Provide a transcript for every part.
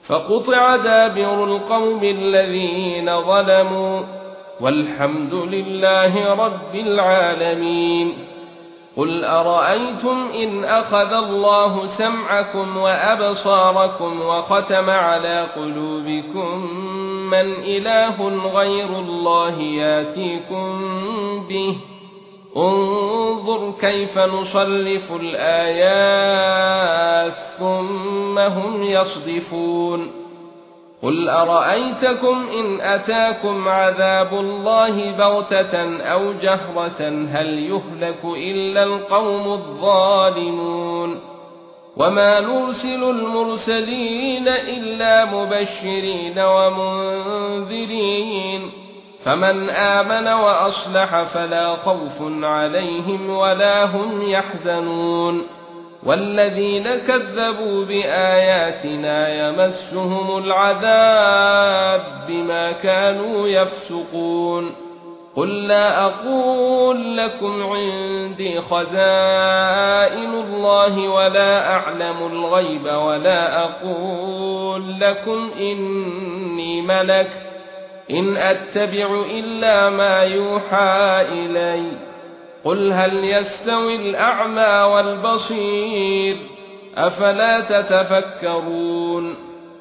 فقطع دابر القوم الذين ظلموا والحمد لله رب العالمين. قل أرأيتم إن أخذ الله سمعكم وأبصاركم وختم على قلوبكم من إله غير الله ياتيكم به؟ انظر كيف نصرف الآيات ثم هم يصدفون. قل أرأيتكم إن أتاكم عذاب الله بغتة أو جهرة هل يهلك إلا القوم الظالمون؟ وما نرسل المرسلين إلا مبشرين ومنذرين فمن آمن وأصلح فلا خوف عليهم ولا هم يحزنون. والذين كذبوا بآياتنا يمسهم العذاب بما كانوا يفسقون. قل لا أقول لكم عندي خزائن الله ولا أعلم الغيب ولا أقول لكم إني ملك إن أتبع إلا ما يوحى إلي. قل هل يستوي الأعمى والبصير أفلا تتفكرون.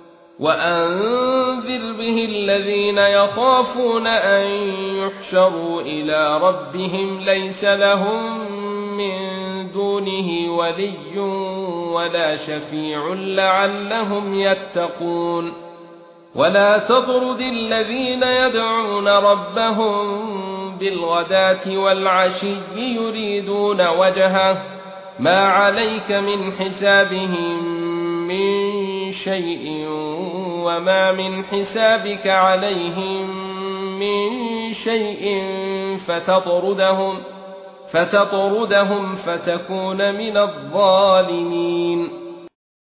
وأنذر به الذين يخافون أن يحشروا إلى ربهم ليس لهم من دونه ولي ولا شفيع لعلهم يتقون. ولا تطرد الذين يدعون ربهم بالغداة والعشي يريدون وجهه ما عليك من حسابهم من شيء وما من حسابك عليهم من شيء فتطردهم فتكون من الظالمين.